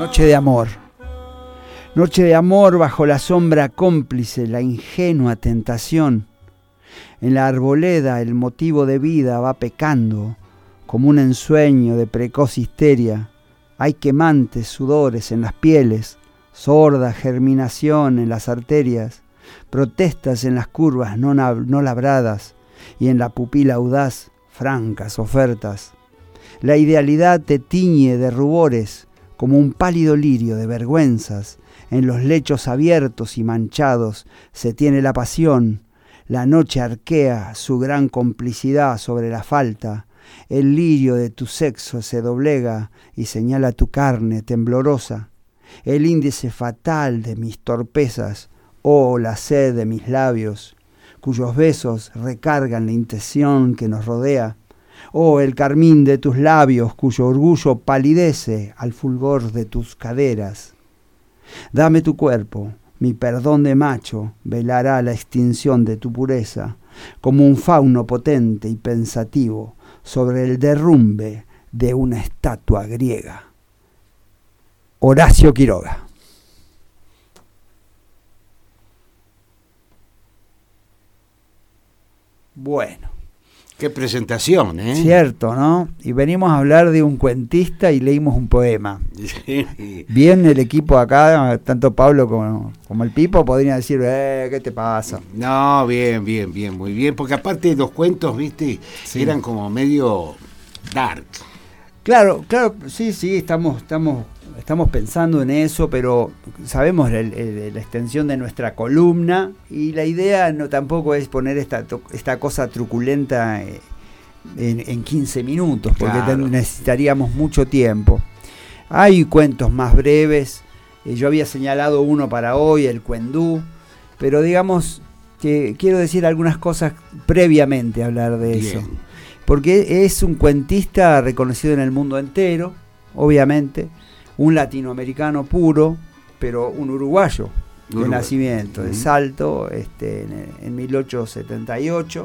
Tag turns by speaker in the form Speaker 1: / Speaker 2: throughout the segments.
Speaker 1: Noche de amor. Noche de amor bajo la sombra cómplice, la ingenua tentación. En la arboleda el motivo de vida va pecando, como un ensueño de precoz histeria. Hay quemantes sudores en las pieles, sorda germinación en las arterias, protestas en las curvas no labradas y en la pupila audaz francas ofertas. La idealidad te tiñe de rubores como un pálido lirio de vergüenzas. En los lechos abiertos y manchados se tiene la pasión. La noche arquea su gran complicidad sobre la falta. El lirio de tu sexo se doblega y señala tu carne temblorosa. El índice fatal de mis torpezas, oh la sed de mis labios, cuyos besos recargan la intención que nos rodea. Oh el carmín de tus labios, cuyo orgullo palidece al fulgor de tus caderas. Dame tu cuerpo, mi perdón de macho velará la extinción de tu pureza, como un fauno potente y pensativo sobre el derrumbe de una estatua griega. Horacio Quiroga. Bueno.
Speaker 2: Qué presentación, ¿eh?
Speaker 1: Cierto, ¿no? Y venimos a hablar de un cuentista y leímos un poema. Sí. Bien el equipo acá, tanto Pablo como el Pipo, podrían decir, ¿qué te pasa?
Speaker 2: No, bien, muy bien. Porque aparte los cuentos, ¿viste? Sí. Eran como medio dark.
Speaker 1: Claro, sí, estamos pensando en eso, pero sabemos la extensión de nuestra columna y la idea no tampoco es poner esta cosa truculenta en 15 minutos, porque claro, necesitaríamos mucho tiempo. Hay cuentos más breves, yo había señalado uno para hoy, el Cuendú, pero digamos que quiero decir algunas cosas previamente a hablar de eso. Porque es un cuentista reconocido en el mundo entero, obviamente, un latinoamericano puro, pero un uruguayo de nacimiento, de Salto, en 1878.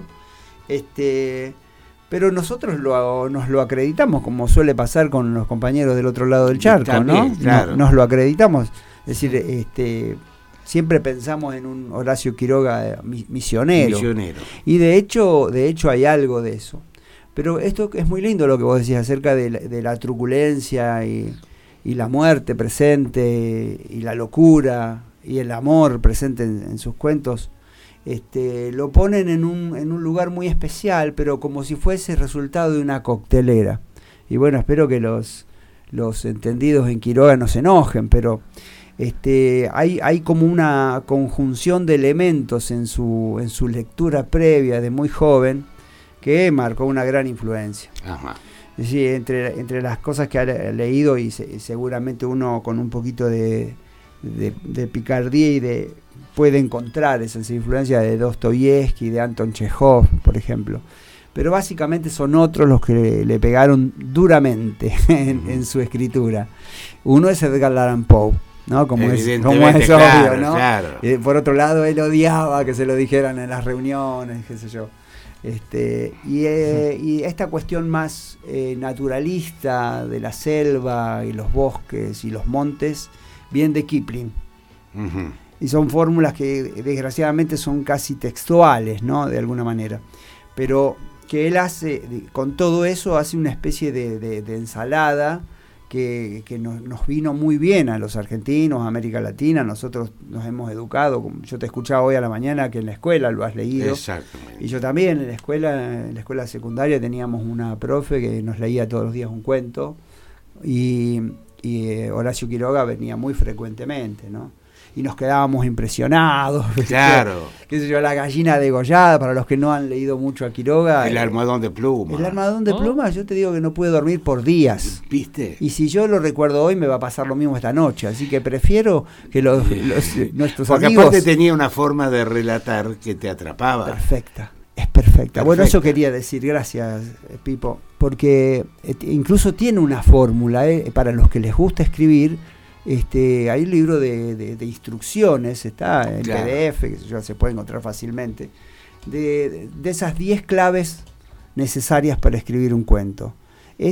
Speaker 1: Pero nosotros nos lo acreditamos, como suele pasar con los compañeros del otro lado del charco, también, ¿no? Claro. Nos lo acreditamos. Es decir, siempre pensamos en un Horacio Quiroga misionero. Y de hecho hay algo de eso. Pero esto es muy lindo lo que vos decís acerca de la truculencia y la muerte presente y la locura y el amor presente en sus cuentos. Lo ponen en un lugar muy especial, pero como si fuese resultado de una coctelera. Y bueno, espero que los entendidos en Quiroga no se enojen, pero hay como una conjunción de elementos en su lectura previa de muy joven que marcó una gran influencia. Ajá. Sí, entre las cosas que ha leído y seguramente uno con un poquito de picardía puede encontrar esa influencia de Dostoyevsky, de Anton Chekhov, por ejemplo. Pero básicamente son otros los que le pegaron duramente en su escritura. Uno es Edgar Allan Poe, ¿no? Como es
Speaker 2: claro,
Speaker 1: obvio, ¿no? Claro. Por otro lado, él odiaba que se lo dijeran en las reuniones, qué sé yo. Y esta cuestión más naturalista de la selva y los bosques y los montes viene de Kipling. Uh-huh. Y son fórmulas que desgraciadamente son casi textuales, ¿no? De alguna manera. Pero que él hace, con todo eso, hace una especie de ensalada que nos vino muy bien a los argentinos, a América Latina. Nosotros nos hemos educado, como yo te escuchaba hoy a la mañana que en la escuela lo has leído.
Speaker 2: Exactamente.
Speaker 1: Y yo también en la escuela secundaria teníamos una profe que nos leía todos los días un cuento y Horacio Quiroga venía muy frecuentemente, ¿no? Y nos quedábamos impresionados.
Speaker 2: Claro.
Speaker 1: Qué sé yo, la gallina degollada, para los que no han leído mucho a Quiroga.
Speaker 2: El almohadón de pluma.
Speaker 1: El almohadón de pluma, yo te digo que no pude dormir por días.
Speaker 2: ¿Viste?
Speaker 1: Y si yo lo recuerdo hoy, me va a pasar lo mismo esta noche. Así que prefiero que nuestros
Speaker 2: porque
Speaker 1: amigos...
Speaker 2: aparte tenía una forma de relatar que te atrapaba.
Speaker 1: Perfecta. Bueno, eso quería decir, gracias Pipo, porque incluso tiene una fórmula para los que les gusta escribir. Hay un libro de instrucciones, está en PDF, que se puede encontrar fácilmente, de esas 10 claves necesarias para escribir un cuento. Es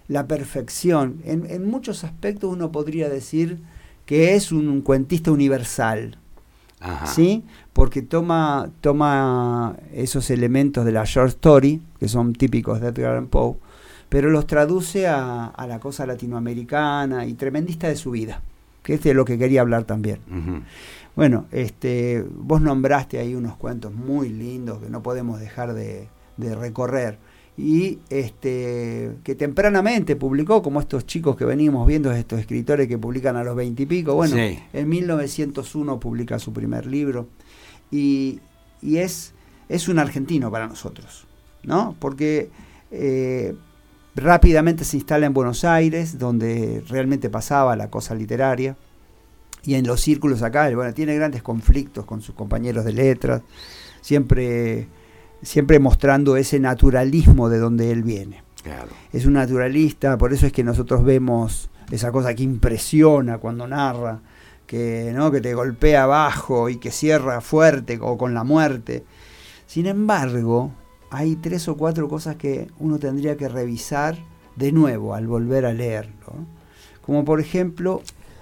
Speaker 1: la perfección. En muchos aspectos uno podría decir que es un cuentista universal.
Speaker 2: Ajá.
Speaker 1: ¿Sí? Porque toma esos elementos de la short story, que son típicos de Edgar Allan Poe, pero los traduce a la cosa latinoamericana y tremendista de su vida, que es de lo que quería hablar también.
Speaker 2: Uh-huh.
Speaker 1: Bueno, vos nombraste ahí unos cuentos muy lindos que no podemos dejar de recorrer, y que tempranamente publicó, como estos chicos que venimos viendo, estos escritores que publican a los 20 y pico. Bueno,
Speaker 2: sí.
Speaker 1: En 1901 publica su primer libro, y es un argentino para nosotros, ¿no? Porque rápidamente se instala en Buenos Aires, donde realmente pasaba la cosa literaria, y en los círculos acá, bueno, tiene grandes conflictos con sus compañeros de letras, siempre mostrando ese naturalismo de donde él viene.
Speaker 2: Claro.
Speaker 1: Es un naturalista, por eso es que nosotros vemos esa cosa que impresiona cuando narra, que te golpea abajo y que cierra fuerte o con la muerte. Sin embargo, hay 3 o 4 cosas que uno tendría que revisar de nuevo al volver a leerlo. Como por ejemplo,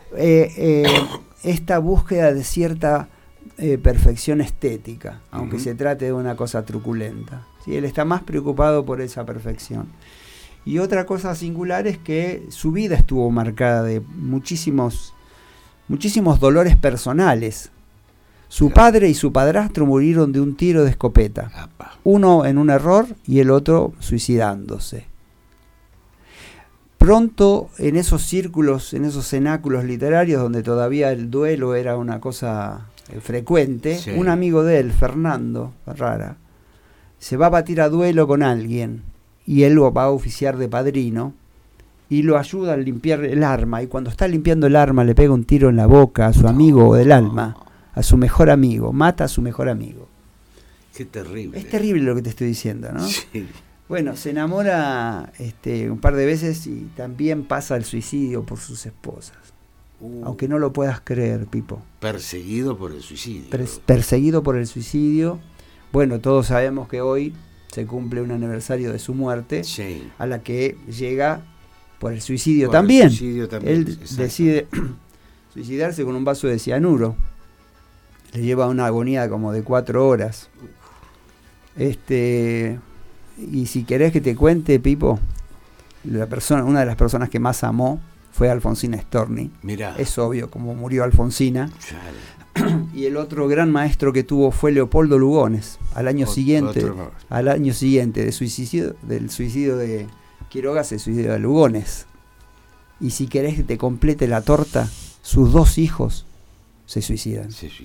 Speaker 1: esta búsqueda de cierta perfección estética, aunque se trate de una cosa truculenta. ¿Sí? Él está más preocupado por esa perfección. Y otra cosa singular es que su vida estuvo marcada de muchísimos dolores personales. Su padre y su padrastro murieron de un tiro de escopeta.
Speaker 2: Apa.
Speaker 1: Uno en un error y el otro suicidándose. Pronto, en esos círculos, en esos cenáculos literarios donde todavía el duelo era una cosa frecuente, sí. Un amigo de él, Fernando Ferrara, se va a batir a duelo con alguien y él lo va a oficiar de padrino y lo ayuda a limpiar el arma, y cuando está limpiando el arma le pega un tiro en la boca a su amigo del alma, a su mejor amigo, mata a su mejor amigo.
Speaker 2: Qué terrible.
Speaker 1: Es terrible lo que te estoy diciendo, ¿no?
Speaker 2: Sí.
Speaker 1: Bueno, se enamora un par de veces y también pasa el suicidio por sus esposas. Aunque no lo puedas creer, Pipo.
Speaker 2: Perseguido por el suicidio.
Speaker 1: Perseguido por el suicidio. Bueno, todos sabemos que hoy se cumple un aniversario de su muerte, sí. A la que llega por el suicidio por también. El suicidio también. Él decide suicidarse con un vaso de cianuro. Le lleva una agonía como de 4 horas. Y si querés que te cuente, Pipo, una de las personas que más amó fue Alfonsina Storni.
Speaker 2: Mirá.
Speaker 1: Es obvio, como murió Alfonsina. Claro. Y el otro gran maestro que tuvo fue Leopoldo Lugones, al año siguiente del suicidio de Quiroga, se suicidó de Lugones. Y si querés que te complete la torta, sus 2 hijos se suicidan.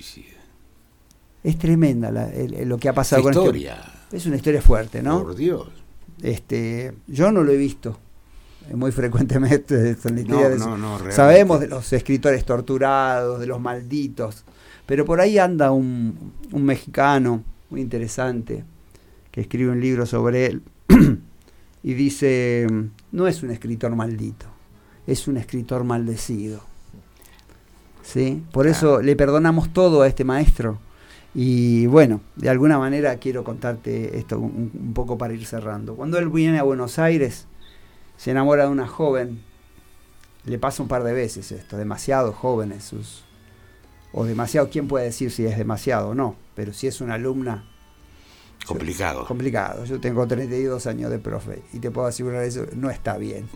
Speaker 1: Es tremenda lo que ha pasado con
Speaker 2: historia.
Speaker 1: Es una historia fuerte, ¿no?
Speaker 2: Por Dios.
Speaker 1: Yo no lo he visto muy frecuentemente.
Speaker 2: No,
Speaker 1: sabemos de los escritores torturados, de los malditos, pero por ahí anda un mexicano muy interesante que escribe un libro sobre él y dice: no es un escritor maldito, es un escritor maldecido. ¿Sí? Por eso le perdonamos todo a este maestro. Y bueno, de alguna manera quiero contarte esto un poco para ir cerrando. Cuando él viene a Buenos Aires, se enamora de una joven. Le pasa un par de veces esto, demasiado jóvenes, o demasiado, ¿quién puede decir si es demasiado o no? Pero si es una alumna... Complicado. Yo tengo 32 años de profe y te puedo asegurar eso, no está bien.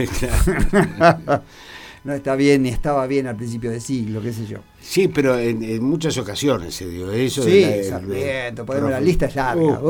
Speaker 1: No está bien, ni estaba bien al principio del siglo, qué sé yo.
Speaker 2: Sí, pero en muchas ocasiones se dio eso.
Speaker 1: Sí, Sarmiento, podemos, la lista es larga.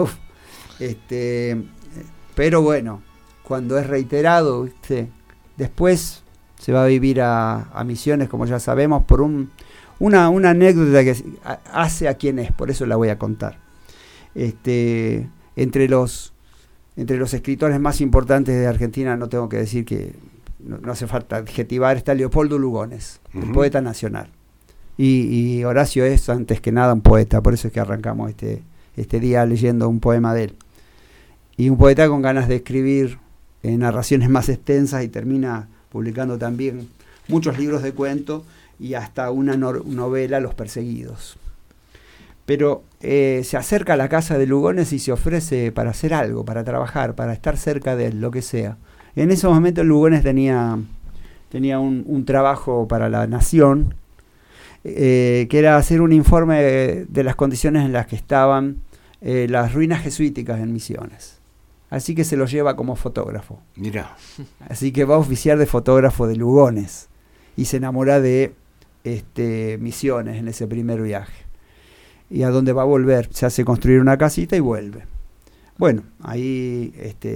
Speaker 1: Pero bueno, cuando es reiterado, después se va a vivir a Misiones, como ya sabemos, por una anécdota que hace a quien es, por eso la voy a contar. Entre los escritores más importantes de Argentina, no tengo que decir que no hace falta adjetivar, está Leopoldo Lugones, el poeta nacional. Y Horacio es, antes que nada, un poeta, por eso es que arrancamos este día leyendo un poema de él. Y un poeta con ganas de escribir narraciones más extensas, y termina publicando también muchos libros de cuento y hasta una novela, Los Perseguidos. Pero se acerca a la casa de Lugones y se ofrece para hacer algo, para trabajar, para estar cerca de él, lo que sea. En esos momentos Lugones tenía un trabajo para La Nación, que era hacer un informe de las condiciones en las que estaban las ruinas jesuíticas en Misiones. Así que se lo lleva como fotógrafo.
Speaker 2: Mirá.
Speaker 1: Así que va a oficiar de fotógrafo de Lugones y se enamora de Misiones en ese primer viaje. Y a dónde va a volver, se hace construir una casita y vuelve. Bueno, ahí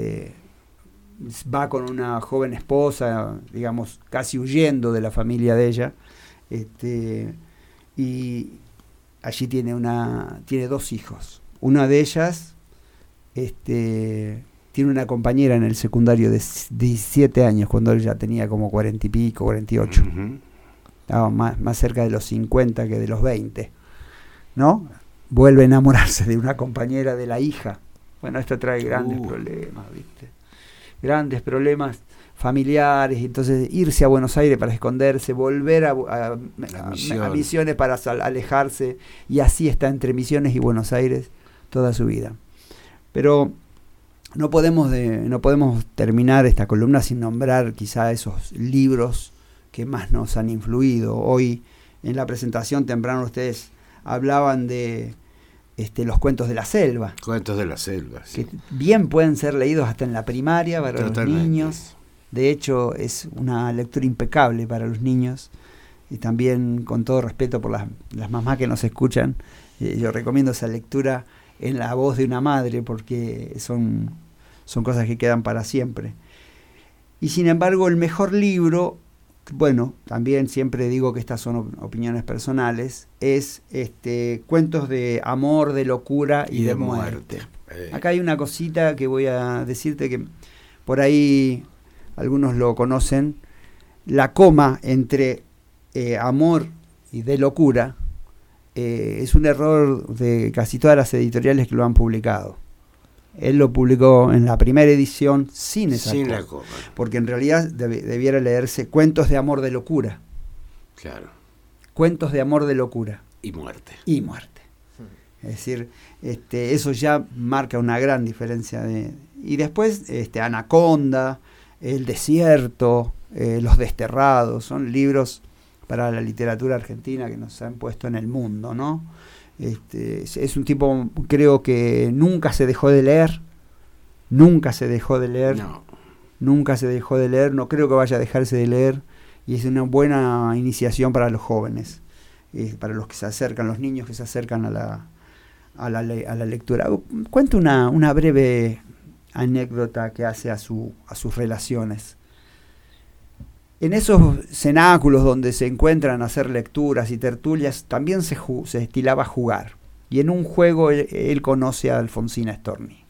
Speaker 1: va con una joven esposa, digamos, casi huyendo de la familia de ella, y allí tiene 2 hijos. Una de ellas tiene una compañera en el secundario de 17 años, cuando él ya tenía como 40 y pico, 48. Uh-huh. Estaba más cerca de los 50 que de los 20, ¿no? Vuelve a enamorarse de una compañera de la hija. Bueno, esto trae grandes problemas, ¿viste? Grandes problemas familiares. Entonces, irse a Buenos Aires para esconderse, volver a Misiones para alejarse, y así está entre Misiones y Buenos Aires toda su vida. Pero no podemos terminar esta columna sin nombrar quizá esos libros que más nos han influido. Hoy, en la presentación temprano, ustedes hablaban de los cuentos de la selva.
Speaker 2: Cuentos de la selva, sí.
Speaker 1: Que bien pueden ser leídos hasta en la primaria para los niños. De hecho, es una lectura impecable para los niños. Y también, con todo respeto por las mamás que nos escuchan, yo recomiendo esa lectura en la voz de una madre, porque son cosas que quedan para siempre. Y sin embargo, el mejor libro, bueno, también siempre digo que estas son opiniones personales, es Cuentos de amor, de locura y de muerte. Acá hay una cosita que voy a decirte, que por ahí algunos lo conocen. La coma entre amor y de locura es un error de casi todas las editoriales que lo han publicado. Él lo publicó en la primera edición sin la coma, porque en realidad debiera leerse Cuentos de amor, de locura.
Speaker 2: Claro.
Speaker 1: Cuentos de amor, de locura.
Speaker 2: Y muerte.
Speaker 1: Es decir, eso ya marca una gran diferencia. Y después Anaconda, El desierto, Los desterrados, son libros para la literatura argentina que nos han puesto en el mundo, ¿no? Es un tipo, creo que nunca se dejó de leer. No creo que vaya a dejarse de leer, y es una buena iniciación para los jóvenes, para los que se acercan, los niños que se acercan a la lectura. Cuento una breve anécdota que hace a sus relaciones. En esos cenáculos donde se encuentran a hacer lecturas y tertulias, también se estilaba jugar. Y en un juego él conoce a Alfonsina Storni.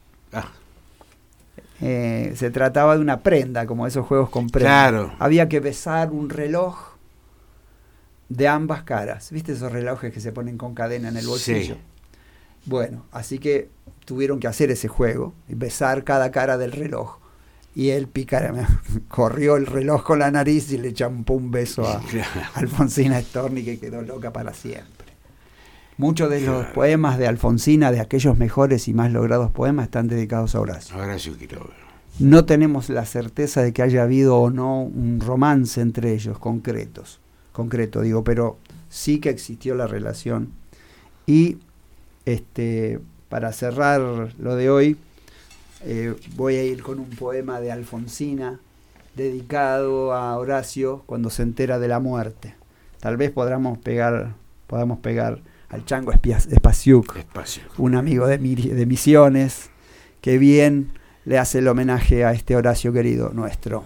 Speaker 1: Se trataba de una prenda, como esos juegos con prenda.
Speaker 2: Claro.
Speaker 1: Había que besar un reloj de ambas caras. ¿Viste esos relojes que se ponen con cadena en el bolsillo? Sí. Bueno, así que tuvieron que hacer ese juego y besar cada cara del reloj. Y él corrió el reloj con la nariz y le champó un beso a Alfonsina Storni, que quedó loca para siempre. Muchos de los poemas de Alfonsina, de aquellos mejores y más logrados poemas, están dedicados a Horacio.
Speaker 2: Horacio Quiroga.
Speaker 1: No tenemos la certeza de que haya habido o no un romance entre ellos, concreto digo, pero sí que existió la relación. Y para cerrar lo de hoy, voy a ir con un poema de Alfonsina dedicado a Horacio cuando se entera de la muerte. Tal vez podamos pegar al Chango Espasiuk, un amigo de Misiones, que bien le hace el homenaje a este Horacio querido nuestro.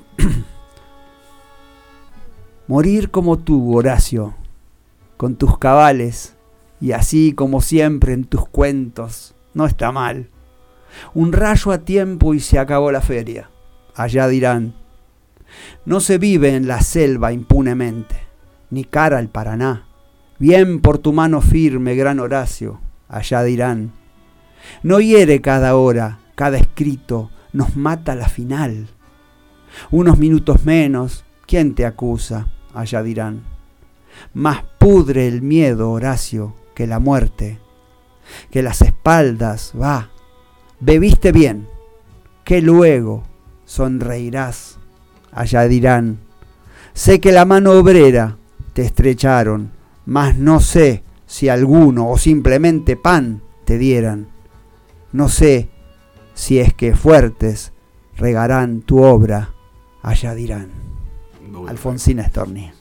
Speaker 1: Morir como tú, Horacio, con tus cabales, y así como siempre en tus cuentos, no está mal. Un rayo a tiempo y se acabó la feria. Allá dirán, no se vive en la selva impunemente, ni cara al Paraná. Bien por tu mano firme, gran Horacio, allá dirán. No hiere cada hora, cada escrito, nos mata la final. Unos minutos menos, ¿quién te acusa? Allá dirán. Más pudre el miedo, Horacio, que la muerte, que las espaldas, va. Bebiste bien, que luego, sonreirás, allá dirán. Sé que la mano obrera te estrecharon, mas no sé si alguno o simplemente pan te dieran. No sé si es que fuertes regarán tu obra, allá dirán. Alfonsina Storni.